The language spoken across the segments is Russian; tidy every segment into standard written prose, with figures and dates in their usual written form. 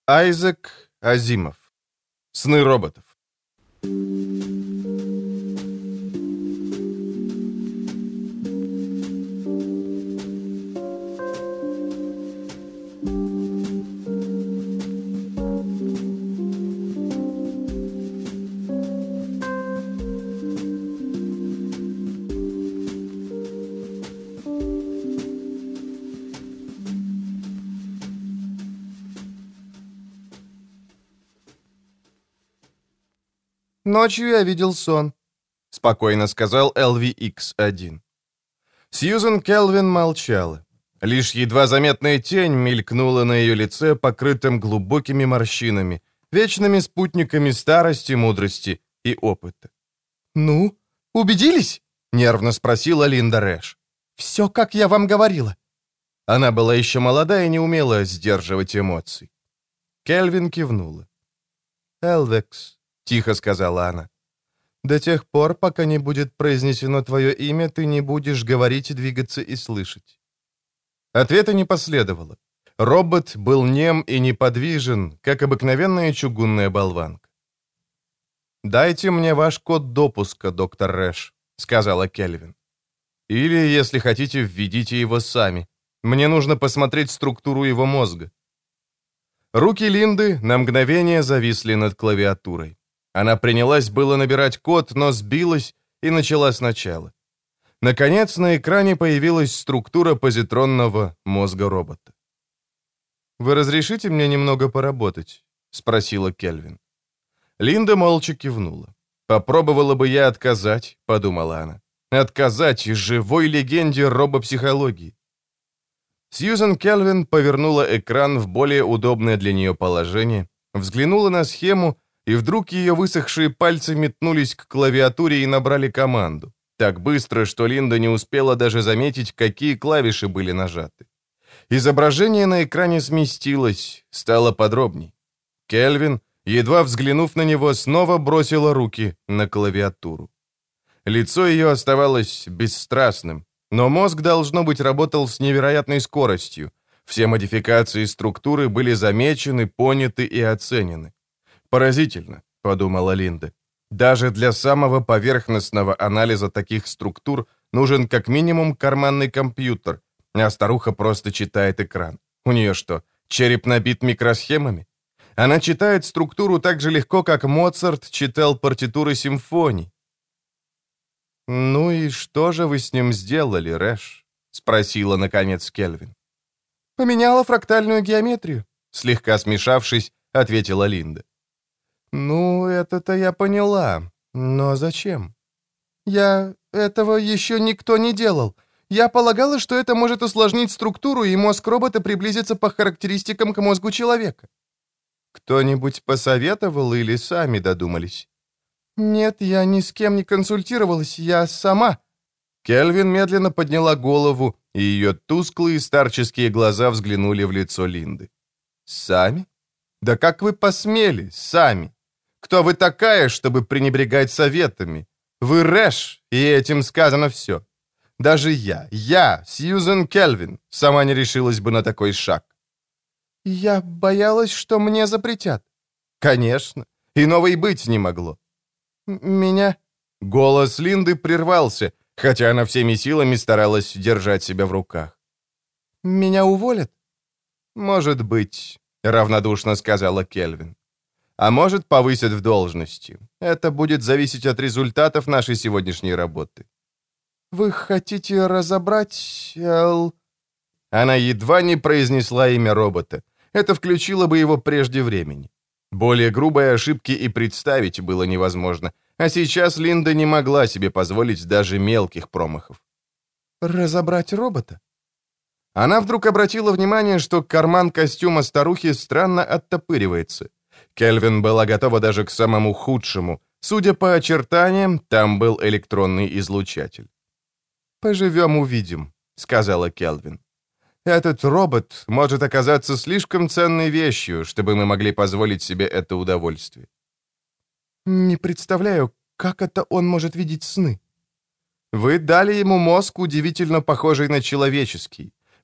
Айзек Азимов. Сны роботов. «Ночью я видел сон», — спокойно сказал LVX-1. Сьюзен Келвин молчала. Лишь едва заметная тень мелькнула на ее лице, покрытым глубокими морщинами, вечными спутниками старости, мудрости и опыта. «Ну, убедились?» — нервно спросила Линда Рэш. «Все, как я вам говорила». Она была еще молода и не умела сдерживать эмоций. Келвин кивнула. «Элвекс», — тихо сказала она. «До тех пор, пока не будет произнесено твое имя, ты не будешь говорить, двигаться и слышать». Ответа не последовало. Робот был нем и неподвижен, как обыкновенная чугунная болванка. «Дайте мне ваш код допуска, доктор Рэш», — сказала Кельвин. «Или, если хотите, введите его сами. Мне нужно посмотреть структуру его мозга». Руки Линды на мгновение зависли над клавиатурой. Она принялась было набирать код, но сбилась и начала сначала. Наконец, на экране появилась структура позитронного мозга робота. «Вы разрешите мне немного поработать?» — спросила Кельвин. Линда молча кивнула. «Попробовала бы я отказать», — подумала она. «Отказать живой легенде робопсихологии». Сьюзен Келвин повернула экран в более удобное для нее положение, взглянула на схему, и вдруг ее высохшие пальцы метнулись к клавиатуре и набрали команду. Так быстро, что Линда не успела даже заметить, какие клавиши были нажаты. Изображение на экране сместилось, стало подробней. Кельвин, едва взглянув на него, снова бросила руки на клавиатуру. Лицо ее оставалось бесстрастным, но мозг, должно быть, работал с невероятной скоростью. Все модификации структуры были замечены, поняты и оценены. «Поразительно», — подумала Линда. «Даже для самого поверхностного анализа таких структур нужен как минимум карманный компьютер, а старуха просто читает экран. У нее что, череп набит микросхемами? Она читает структуру так же легко, как Моцарт читал партитуры симфоний». «Ну и что же вы с ним сделали, Рэш?» — спросила, наконец, Кельвин. «Поменяла фрактальную геометрию», — слегка смешавшись, ответила Линда. «Ну, это-то я поняла. Но зачем?» Этого еще никто не делал. Я полагала, что это может усложнить структуру, и мозг робота приблизится по характеристикам к мозгу человека». «Кто-нибудь посоветовал или сами додумались?» «Нет, я ни с кем не консультировалась, я сама». Кельвин медленно подняла голову, и ее тусклые старческие глаза взглянули в лицо Линды. «Сами? Да как вы посмели, сами? Кто вы такая, чтобы пренебрегать советами? Вы Рэш, и этим сказано все. Даже я, Сьюзен Келвин, сама не решилась бы на такой шаг». «Я боялась, что мне запретят». «Конечно, иного и быть не могло». «Меня...» Голос Линды прервался, хотя она всеми силами старалась держать себя в руках. «Меня уволят?» «Может быть», — равнодушно сказала Кельвин. «А может, повысят в должности. Это будет зависеть от результатов нашей сегодняшней работы». «Вы хотите разобрать, Она едва не произнесла имя робота. Это включило бы его прежде времени. Более грубой ошибки и представить было невозможно, а сейчас Линда не могла себе позволить даже мелких промахов. «Разобрать робота?» Она вдруг обратила внимание, что карман костюма старухи странно оттопыривается. Кельвин была готова даже к самому худшему. Судя по очертаниям, там был электронный излучатель. «Поживем-увидим», — сказала Кельвин. «Этот робот может оказаться слишком ценной вещью, чтобы мы могли позволить себе это удовольствие». «Не представляю, как это он может видеть сны». «Вы дали ему мозг, удивительно похожий на человеческий.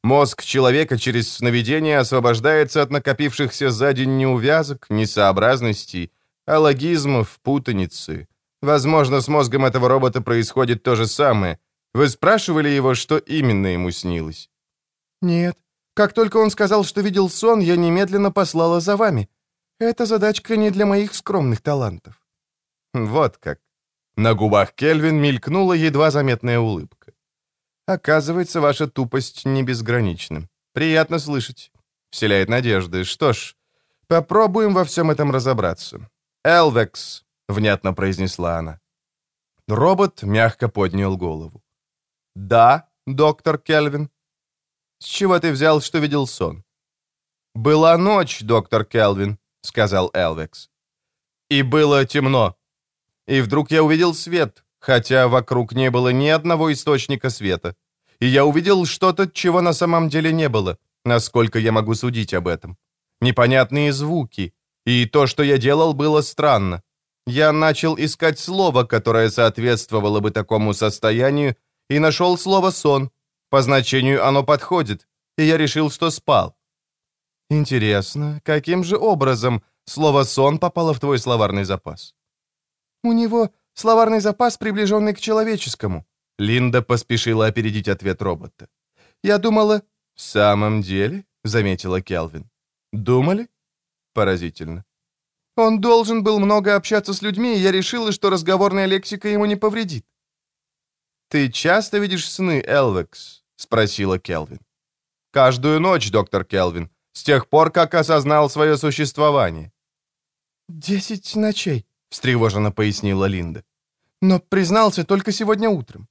Мозг человека через сновидение освобождается от накопившихся за день неувязок, несообразностей, алогизмов, путаницы. Возможно, с мозгом этого робота происходит то же самое. Вы спрашивали его, что именно ему снилось? Нет. Как только он сказал, что видел сон, я немедленно послала за вами. Эта задачка не для моих скромных талантов. Вот как. На губах Кельвин мелькнула едва заметная улыбка. Оказывается, ваша тупость не безгранична. Приятно слышать. Вселяет надежды. Что ж, попробуем во всем этом разобраться. «Элвекс», — внятно произнесла она. Робот мягко поднял голову. «Да, доктор Кельвин». «С чего ты взял, что видел сон?» «Была ночь, доктор Кельвин», — сказал Элвекс. «И было темно. И вдруг я увидел свет, хотя вокруг не было ни одного источника света. И я увидел что-то, чего на самом деле не было, насколько я могу судить об этом. Непонятные звуки. И то, что я делал, было странно. Я начал искать слово, которое соответствовало бы такому состоянию, и нашел слово «сон». По значению оно подходит, и я решил, что спал. Интересно, каким же образом слово «сон» попало в твой словарный запас? У него словарный запас, приближенный к человеческому. Линда поспешила опередить ответ робота. Я думала... В самом деле, заметила Келвин. Думали? Поразительно. Он должен был много общаться с людьми, и я решила, что разговорная лексика ему не повредит. «Ты часто видишь сны, Элвекс?» — спросила Келвин. «Каждую ночь, доктор Келвин, с тех пор, как осознал свое существование». 10 ночей», — встревоженно пояснила Линда. «Но признался только сегодня утром».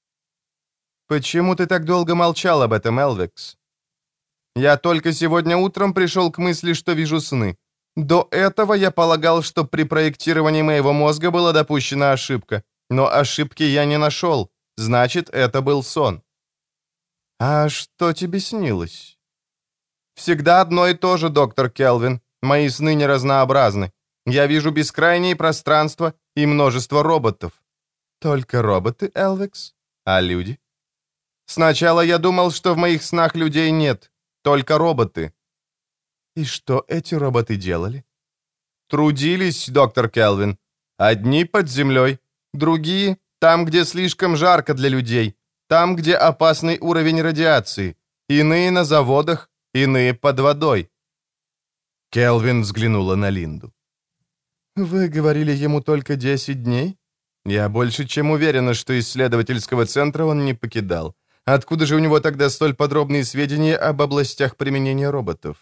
«Почему ты так долго молчал об этом, Элвекс?» «Я только сегодня утром пришел к мысли, что вижу сны. До этого я полагал, что при проектировании моего мозга была допущена ошибка. Но ошибки я не нашел. Значит, это был сон». «А что тебе снилось?» «Всегда одно и то же, доктор Келвин. Мои сны не разнообразны. Я вижу бескрайние пространства и множество роботов». «Только роботы, Элвекс? А люди?» «Сначала я думал, что в моих снах людей нет, только роботы». «И что эти роботы делали?» «Трудились, доктор Келвин. Одни под землей, другие там, где слишком жарко для людей, там, где опасный уровень радиации, иные на заводах, иные под водой». Келвин взглянула на Линду. «Вы говорили ему только 10 дней? Я больше чем уверена, что исследовательского центра он не покидал. Откуда же у него тогда столь подробные сведения об областях применения роботов?»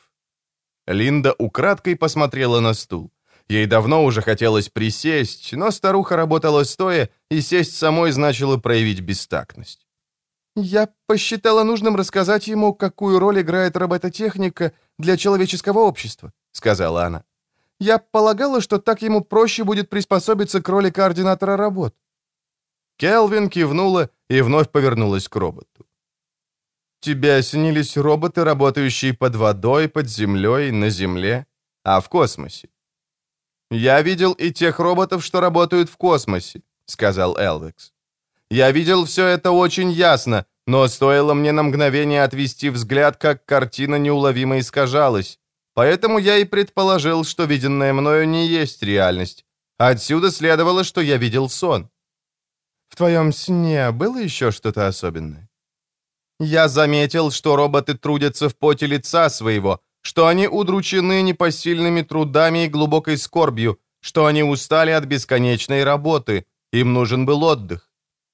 Линда украдкой посмотрела на стул. Ей давно уже хотелось присесть, но старуха работала стоя, и сесть самой значило проявить бестактность. «Я посчитала нужным рассказать ему, какую роль играет робототехника для человеческого общества», — сказала она. «Я полагала, что так ему проще будет приспособиться к роли координатора работ». Келвин кивнула и вновь повернулась к роботу. «Тебе снились роботы, работающие под водой, под землей, на земле, а в космосе?» «Я видел и тех роботов, что работают в космосе», — сказал Элвекс. «Я видел все это очень ясно, но стоило мне на мгновение отвести взгляд, как картина неуловимо искажалась. Поэтому я и предположил, что виденное мною не есть реальность. Отсюда следовало, что я видел сон». «В твоем сне было еще что-то особенное?» «Я заметил, что роботы трудятся в поте лица своего, что они удручены непосильными трудами и глубокой скорбью, что они устали от бесконечной работы, им нужен был отдых».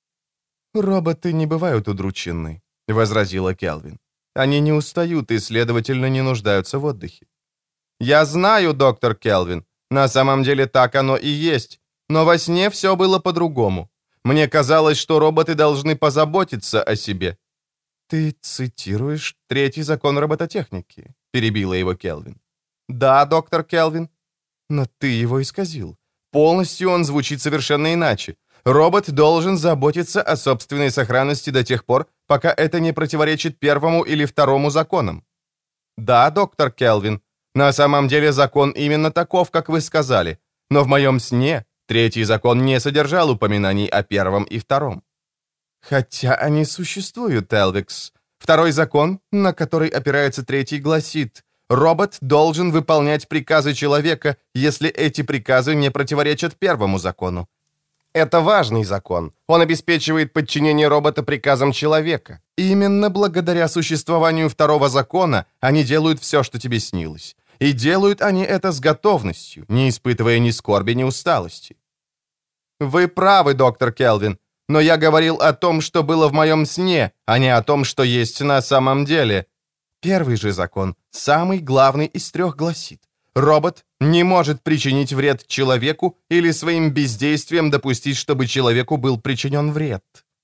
«Роботы не бывают удручены», — возразила Келвин. «Они не устают и, следовательно, не нуждаются в отдыхе». «Я знаю, доктор Келвин, на самом деле так оно и есть, но во сне все было по-другому. Мне казалось, что роботы должны позаботиться о себе». «Ты цитируешь третий закон робототехники», — перебила его Келвин. «Да, доктор Келвин». «Но ты его исказил. Полностью он звучит совершенно иначе. Робот должен заботиться о собственной сохранности до тех пор, пока это не противоречит первому или второму законам». «Да, доктор Келвин, на самом деле закон именно таков, как вы сказали, но в моем сне третий закон не содержал упоминаний о первом и втором». «Хотя они существуют, Элвекс. Второй закон, на который опирается третий, гласит: робот должен выполнять приказы человека, если эти приказы не противоречат первому закону. Это важный закон. Он обеспечивает подчинение робота приказам человека. Именно благодаря существованию второго закона они делают все, что тебе снилось. И делают они это с готовностью, не испытывая ни скорби, ни усталости. Вы правы, доктор Келвин, но я говорил о том, что было в моем сне, а не о том, что есть на самом деле. Первый же закон, самый главный из трех, гласит: робот не может причинить вред человеку или своим бездействием допустить, чтобы человеку был причинен вред.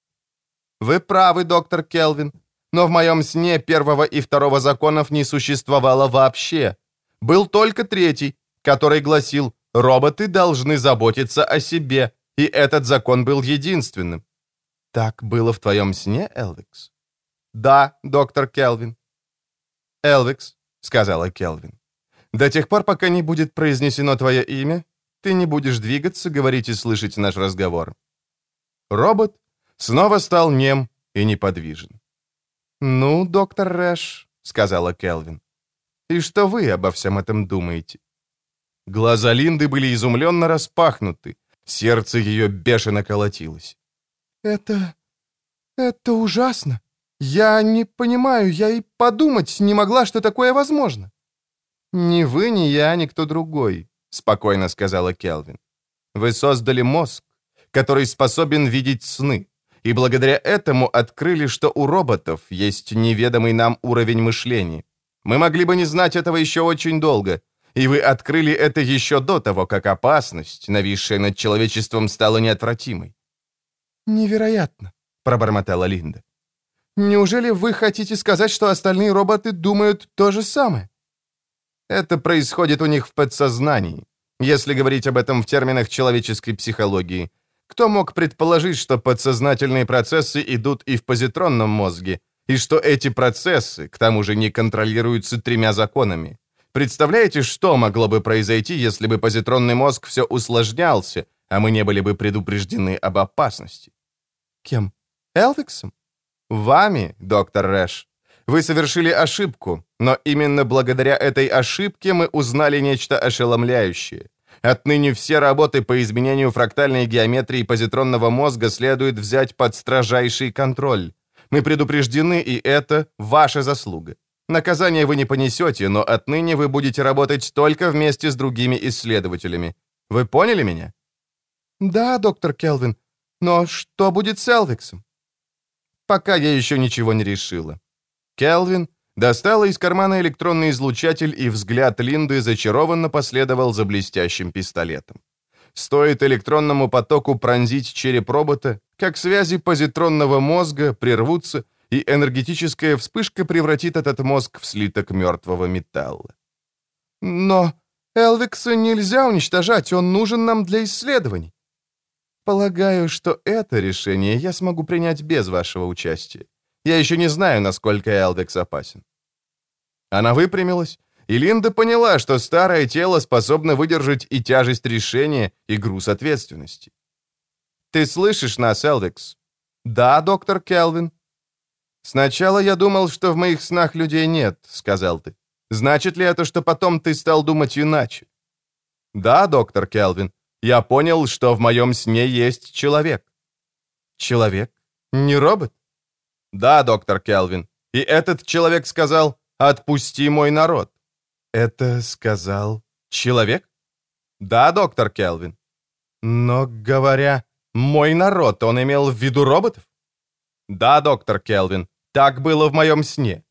Вы правы, доктор Келвин, но в моем сне первого и второго законов не существовало вообще. Был только третий, который гласил: роботы должны заботиться о себе, и этот закон был единственным. Так было в твоем сне, Элвикс? Да, доктор Келвин. Элвикс, сказала Келвин, до тех пор, пока не будет произнесено твое имя, ты не будешь двигаться, говорить и слышать наш разговор. Робот снова стал нем и неподвижен. «Ну, доктор Рэш», — сказала Келвин, — «и что вы обо всем этом думаете?» Глаза Линды были изумленно распахнуты, сердце ее бешено колотилось. «Это ужасно. Я не понимаю, я и подумать не могла, что такое возможно». «Ни вы, ни я, ни кто другой», — спокойно сказала Келвин. «Вы создали мозг, который способен видеть сны, и благодаря этому открыли, что у роботов есть неведомый нам уровень мышления. Мы могли бы не знать этого еще очень долго, и вы открыли это еще до того, как опасность, нависшая над человечеством, стала неотвратимой». «Невероятно», — пробормотала Линда. «Неужели вы хотите сказать, что остальные роботы думают то же самое?» «Это происходит у них в подсознании, если говорить об этом в терминах человеческой психологии. Кто мог предположить, что подсознательные процессы идут и в позитронном мозге, и что эти процессы, к тому же, не контролируются тремя законами? Представляете, что могло бы произойти, если бы позитронный мозг все усложнялся, а мы не были бы предупреждены об опасности?» «Кем? Элвиксом?» «Вами, доктор Рэш. Вы совершили ошибку, но именно благодаря этой ошибке мы узнали нечто ошеломляющее. Отныне все работы по изменению фрактальной геометрии позитронного мозга следует взять под строжайший контроль. Мы предупреждены, и это ваша заслуга. Наказание вы не понесете, но отныне вы будете работать только вместе с другими исследователями. Вы поняли меня?» «Да, доктор Келвин, но что будет с Элвиксом?» «Пока я еще ничего не решила». Келвин достала из кармана электронный излучатель, и взгляд Линды зачарованно последовал за блестящим пистолетом. Стоит электронному потоку пронзить череп робота, как связи позитронного мозга прервутся, и энергетическая вспышка превратит этот мозг в слиток мертвого металла. «Но Элвикса нельзя уничтожать, он нужен нам для исследований». «Полагаю, что это решение я смогу принять без вашего участия. Я еще не знаю, насколько Элвикс опасен». Она выпрямилась, и Линда поняла, что старое тело способно выдержать и тяжесть решения, и груз ответственности. «Ты слышишь нас, Элвикс?» «Да, доктор Келвин». «Сначала я думал, что в моих снах людей нет», — сказал ты. «Значит ли это, что потом ты стал думать иначе?» «Да, доктор Келвин, я понял, что в моем сне есть человек». «Человек? Не робот?» «Да, доктор Келвин. И этот человек сказал: отпусти мой народ». «Это сказал человек?» «Да, доктор Келвин». «Но, говоря «мой народ», он имел в виду роботов?» «Да, доктор Келвин, так было в моем сне».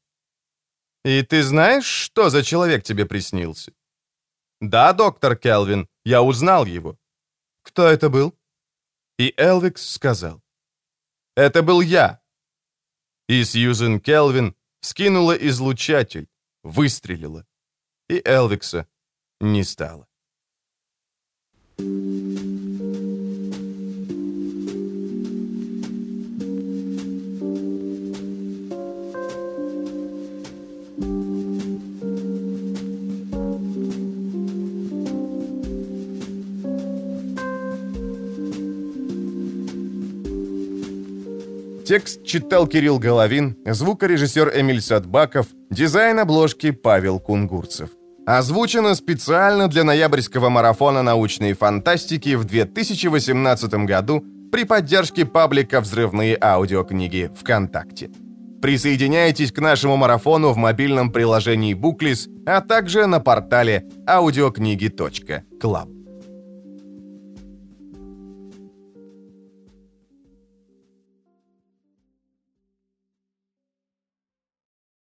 «И ты знаешь, что за человек тебе приснился?» «Да, доктор Келвин, я узнал его». «Кто это был?» И Элвикс сказал: «Это был я». И Сьюзен Келвин скинула излучатель, выстрелила, и Элвикса не стало. Текст читал Кирилл Головин, звукорежиссер Эмиль Садбаков, дизайн обложки Павел Кунгурцев. Озвучено специально для ноябрьского марафона научной фантастики в 2018 году при поддержке паблика «Взрывные аудиокниги» ВКонтакте. Присоединяйтесь к нашему марафону в мобильном приложении Booklist, а также на портале audiokniги.club.